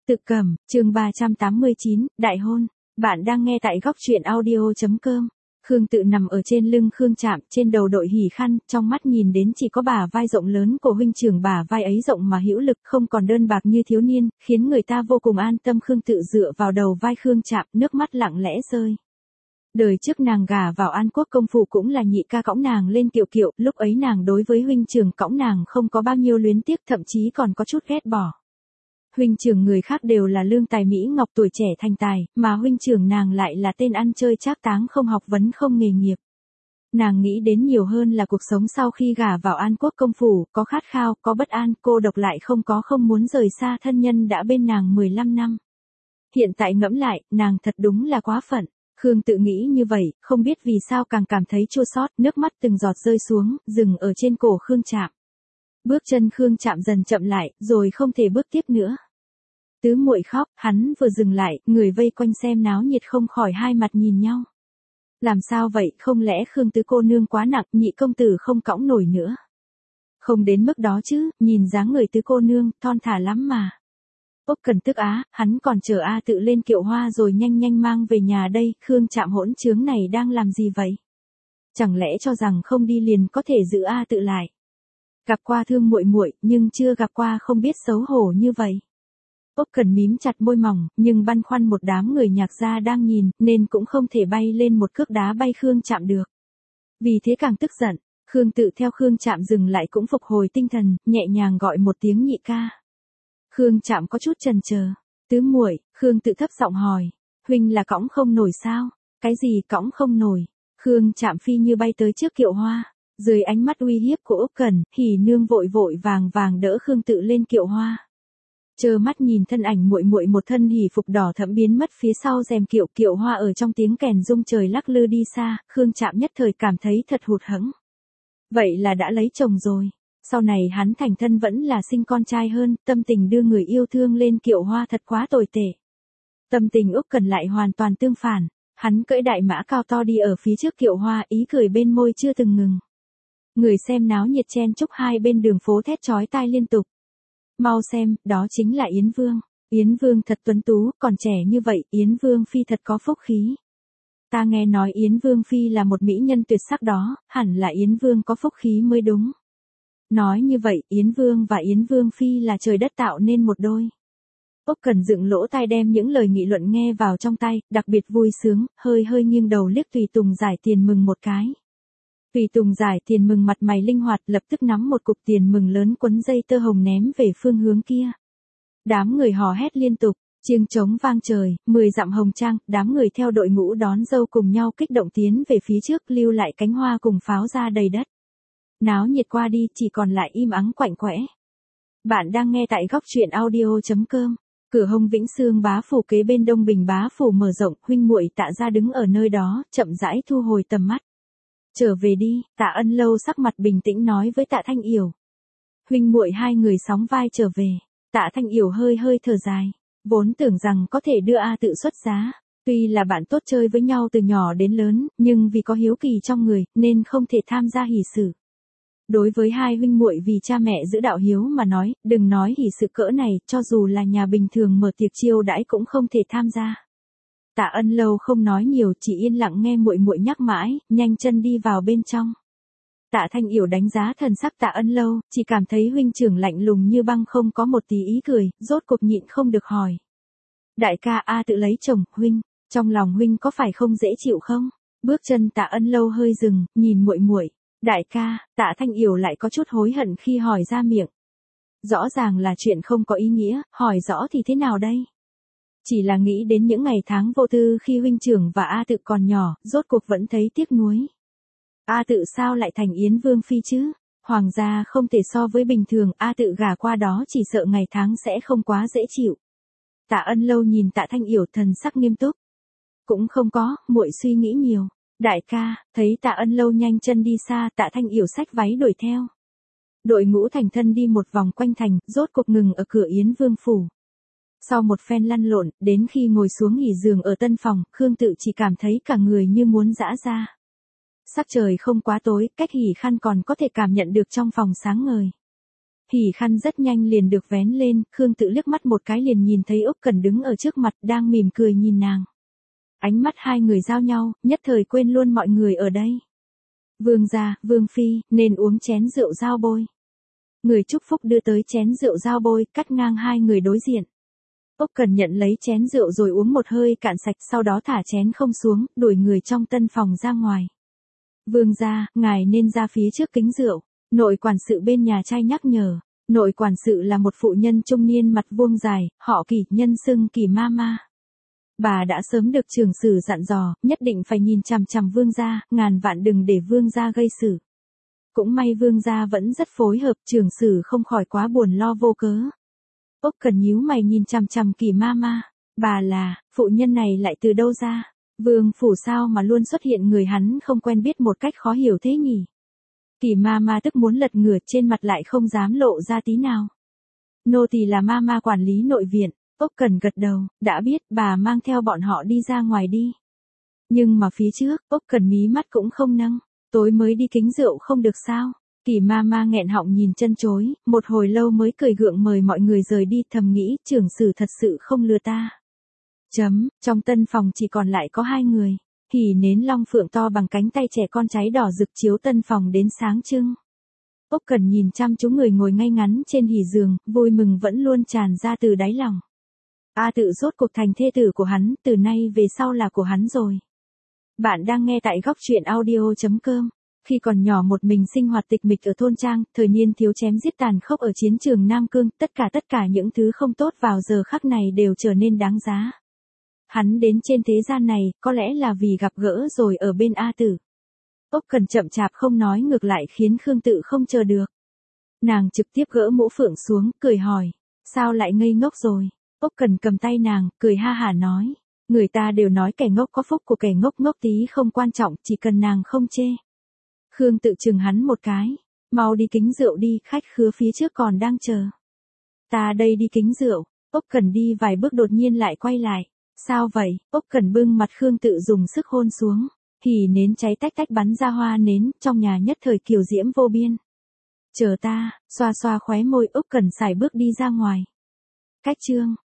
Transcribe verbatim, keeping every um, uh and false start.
Tự Cầm, chương ba trăm tám mươi chín, Đại hôn. Bạn đang nghe tại góc truyện audio.com. Khương Tự nằm ở trên lưng Khương Trạm, trên đầu đội hỉ khăn, trong mắt nhìn đến chỉ có bả vai rộng lớn của huynh trưởng, bả vai ấy rộng mà hữu lực, không còn đơn bạc như thiếu niên, khiến người ta vô cùng an tâm. Khương Tự dựa vào đầu vai Khương Trạm, nước mắt lặng lẽ rơi. Đời trước nàng gả vào An Quốc công phủ cũng là nhị ca cõng nàng lên kiệu kiệu, lúc ấy nàng đối với huynh trưởng cõng nàng không có bao nhiêu luyến tiếc, thậm chí còn có chút ghét bỏ. Huynh trưởng người khác đều là lương tài mỹ ngọc tuổi trẻ thành tài, mà huynh trưởng nàng lại là tên ăn chơi trác táng, không học vấn không nghề nghiệp. Nàng nghĩ đến nhiều hơn là cuộc sống sau khi gả vào An Quốc công phủ, có khát khao, có bất an, cô độc lại không có, không muốn rời xa thân nhân đã bên nàng mười lăm năm. Hiện tại ngẫm lại, nàng thật đúng là quá phận. Khương Tự nghĩ như vậy, không biết vì sao càng cảm thấy chua xót, nước mắt từng giọt rơi xuống, dừng ở trên cổ Khương Trạm. Bước chân Khương Trạm dần chậm lại, rồi không thể bước tiếp nữa. Tứ muội khóc, hắn vừa dừng lại, người vây quanh xem náo nhiệt không khỏi hai mặt nhìn nhau. Làm sao vậy, không lẽ Khương tứ cô nương quá nặng, nhị công tử không cõng nổi nữa? Không đến mức đó chứ, nhìn dáng người tứ cô nương, thon thả lắm mà. Úc Cần tức á, hắn còn chờ A Tự lên kiệu hoa rồi nhanh nhanh mang về nhà đây, Khương Trạm hỗn trướng này đang làm gì vậy? Chẳng lẽ cho rằng không đi liền có thể giữ A Tự lại? Gặp qua thương muội muội, nhưng chưa gặp qua không biết xấu hổ như vậy. Úc Cần mím chặt môi mỏng, nhưng băn khoăn một đám người nhạc gia đang nhìn, nên cũng không thể bay lên một cước đá bay Khương Trạm được. Vì thế càng tức giận, Khương Tự theo Khương Trạm dừng lại cũng phục hồi tinh thần, nhẹ nhàng gọi một tiếng nhị ca. Khương Trạm có chút chần chờ. Tứ muội, Khương Tự thấp giọng hỏi, huynh là cõng không nổi sao? Cái gì cõng không nổi? Khương Trạm phi như bay tới trước kiệu hoa. Dưới ánh mắt uy hiếp của Úc Cần, Hỉ Nương vội vội vàng vàng đỡ Khương Tự lên kiệu hoa. Trơ mắt nhìn thân ảnh muội muội một thân hỉ phục đỏ thẫm biến mất phía sau rèm kiệu, kiệu hoa ở trong tiếng kèn rung trời lắc lư đi xa, Khương Trạm nhất thời cảm thấy thật hụt hẫng. Vậy là đã lấy chồng rồi. Sau này hắn thành thân vẫn là sinh con trai hơn, tâm tình đưa người yêu thương lên kiệu hoa thật quá tồi tệ. Tâm tình Úc Cần lại hoàn toàn tương phản, hắn cưỡi đại mã cao to đi ở phía trước kiệu hoa, ý cười bên môi chưa từng ngừng. Người xem náo nhiệt chen chúc hai bên đường phố thét chói tai liên tục. Mau xem, đó chính là Yến Vương. Yến Vương thật tuấn tú, còn trẻ như vậy, Yến Vương phi thật có phúc khí. Ta nghe nói Yến Vương phi là một mỹ nhân tuyệt sắc đó, hẳn là Yến Vương có phúc khí mới đúng. Nói như vậy, Yến Vương và Yến Vương phi là trời đất tạo nên một đôi. Úc Cần dựng lỗ tai đem những lời nghị luận nghe vào trong tay, đặc biệt vui sướng, hơi hơi nghiêng đầu liếc Tùy Tùng giải tiền mừng một cái. Tùy Tùng giải tiền mừng mặt mày linh hoạt, lập tức nắm một cục tiền mừng lớn quấn dây tơ hồng ném về phương hướng kia. Đám người hò hét liên tục, chiêng trống vang trời, mười dặm hồng trang, đám người theo đội ngũ đón dâu cùng nhau kích động tiến về phía trước, lưu lại cánh hoa cùng pháo ra đầy đất. Náo nhiệt qua đi, chỉ còn lại im ắng quạnh quẽ. Bạn đang nghe tại góc truyện audio.com. Cửa hông Vĩnh Xương bá phủ kế bên Đông Bình bá phủ mở rộng, huynh muội Tạ gia đứng ở nơi đó, chậm rãi thu hồi tầm mắt. Trở về đi, Tạ Ân Lâu sắc mặt bình tĩnh nói với Tạ Thanh Yểu. Huynh muội hai người sóng vai trở về. Tạ Thanh Yểu hơi hơi thở dài, vốn tưởng rằng có thể đưa A Tự xuất giá. Tuy là bạn tốt chơi với nhau từ nhỏ đến lớn, nhưng vì có hiếu kỳ trong người, nên không thể tham gia hỷ sự. Đối với hai huynh muội vì cha mẹ giữ đạo hiếu mà nói, đừng nói hỷ sự cỡ này, cho dù là nhà bình thường mở tiệc chiêu đãi cũng không thể tham gia. Tạ Ân Lâu không nói nhiều, chỉ yên lặng nghe muội muội nhắc mãi, nhanh chân đi vào bên trong. Tạ Thanh Yểu đánh giá thần sắc Tạ Ân Lâu, chỉ cảm thấy huynh trưởng lạnh lùng như băng, không có một tí ý cười, rốt cuộc nhịn không được hỏi. Đại ca, A Tự lấy chồng, huynh, trong lòng huynh có phải không dễ chịu không? Bước chân Tạ Ân Lâu hơi dừng, nhìn muội muội. Đại ca, Tạ Thanh Yểu lại có chút hối hận khi hỏi ra miệng. Rõ ràng là chuyện không có ý nghĩa, hỏi rõ thì thế nào đây? Chỉ là nghĩ đến những ngày tháng vô tư khi huynh trưởng và A Tự còn nhỏ, rốt cuộc vẫn thấy tiếc nuối. A Tự sao lại thành Yến Vương phi chứ? Hoàng gia không thể so với bình thường, A Tự gả qua đó chỉ sợ ngày tháng sẽ không quá dễ chịu. Tạ Ân Lâu nhìn Tạ Thanh Yểu thần sắc nghiêm túc. Cũng không có, muội suy nghĩ nhiều. Đại ca, thấy Tạ Ân Lâu nhanh chân đi xa, Tạ Thanh Yểu xách váy đuổi theo. Đội ngũ thành thân đi một vòng quanh thành, rốt cuộc ngừng ở cửa Yến Vương phủ. Sau một phen lăn lộn, đến khi ngồi xuống nghỉ giường ở tân phòng, Khương Tự chỉ cảm thấy cả người như muốn giã ra. Sắc trời không quá tối, cách hỉ khăn còn có thể cảm nhận được trong phòng sáng ngời. Hỉ khăn rất nhanh liền được vén lên, Khương Tự liếc mắt một cái liền nhìn thấy Úc Cẩn đứng ở trước mặt đang mỉm cười nhìn nàng. Ánh mắt hai người giao nhau, nhất thời quên luôn mọi người ở đây. Vương gia, Vương phi, nên uống chén rượu giao bôi. Người chúc phúc đưa tới chén rượu giao bôi, cắt ngang hai người đối diện. Úc Cẩn nhận lấy chén rượu rồi uống một hơi cạn sạch, sau đó thả chén không xuống, đuổi người trong tân phòng ra ngoài. Vương gia, ngài nên ra phía trước kính rượu. Nội quản sự bên nhà trai nhắc nhở. Nội quản sự là một phụ nhân trung niên mặt vuông dài, họ Kỷ, nhân xưng Kỷ ma ma. Bà đã sớm được trưởng sử dặn dò, nhất định phải nhìn chằm chằm vương gia, ngàn vạn đừng để vương gia gây sự. Cũng may vương gia vẫn rất phối hợp, trưởng sử không khỏi quá buồn lo vô cớ. Úc Cẩn nhíu mày nhìn chằm chằm Kỷ ma ma. Bà là, phụ nhân này lại từ đâu ra? Vương phủ sao mà luôn xuất hiện người hắn không quen biết một cách khó hiểu thế nhỉ? Kỷ ma ma tức muốn lật ngửa, trên mặt lại không dám lộ ra tí nào. Nô tỳ là ma ma quản lý nội viện. Úc Cẩn gật đầu, đã biết, bà mang theo bọn họ đi ra ngoài đi. Nhưng mà phía trước, Úc Cẩn mí mắt cũng không nâng. Tối mới đi kính rượu không được sao? Kỷ ma ma nghẹn họng nhìn chân chối, một hồi lâu mới cười gượng mời mọi người rời đi, thầm nghĩ trưởng sử thật sự không lừa ta. Chấm, trong tân phòng chỉ còn lại có hai người. Hỉ nến long phượng to bằng cánh tay trẻ con cháy đỏ rực chiếu tân phòng đến sáng trưng. Úc Cẩn nhìn chăm chú người ngồi ngay ngắn trên hỉ giường, vui mừng vẫn luôn tràn ra từ đáy lòng. A Tự rốt cuộc thành thê tử của hắn, từ nay về sau là của hắn rồi. Bạn đang nghe tại góc truyện audio chấm com. Khi còn nhỏ một mình sinh hoạt tịch mịch ở thôn trang, thời niên thiếu chém giết tàn khốc ở chiến trường Nam Cương, tất cả tất cả những thứ không tốt vào giờ khắc này đều trở nên đáng giá. Hắn đến trên thế gian này, có lẽ là vì gặp gỡ rồi ở bên A Tử. Úc Cẩn chậm chạp không nói, ngược lại khiến Khương Tự không chờ được. Nàng trực tiếp gỡ mũ phượng xuống, cười hỏi, sao lại ngây ngốc rồi? Úc Cẩn cầm tay nàng, cười ha hả nói, người ta đều nói kẻ ngốc có phúc của kẻ ngốc, ngốc tí không quan trọng, chỉ cần nàng không chê. Khương Tự chừng hắn một cái, mau đi kính rượu đi, khách khứa phía trước còn đang chờ. Ta đây đi kính rượu. Úc Cẩn đi vài bước đột nhiên lại quay lại. Sao vậy? Úc Cẩn bưng mặt Khương Tự dùng sức hôn xuống. Hỉ nến cháy tách tách bắn ra hoa nến, trong nhà nhất thời kiều diễm vô biên. Chờ ta, xoa xoa khóe môi, Úc Cẩn sải bước đi ra ngoài. Cách chương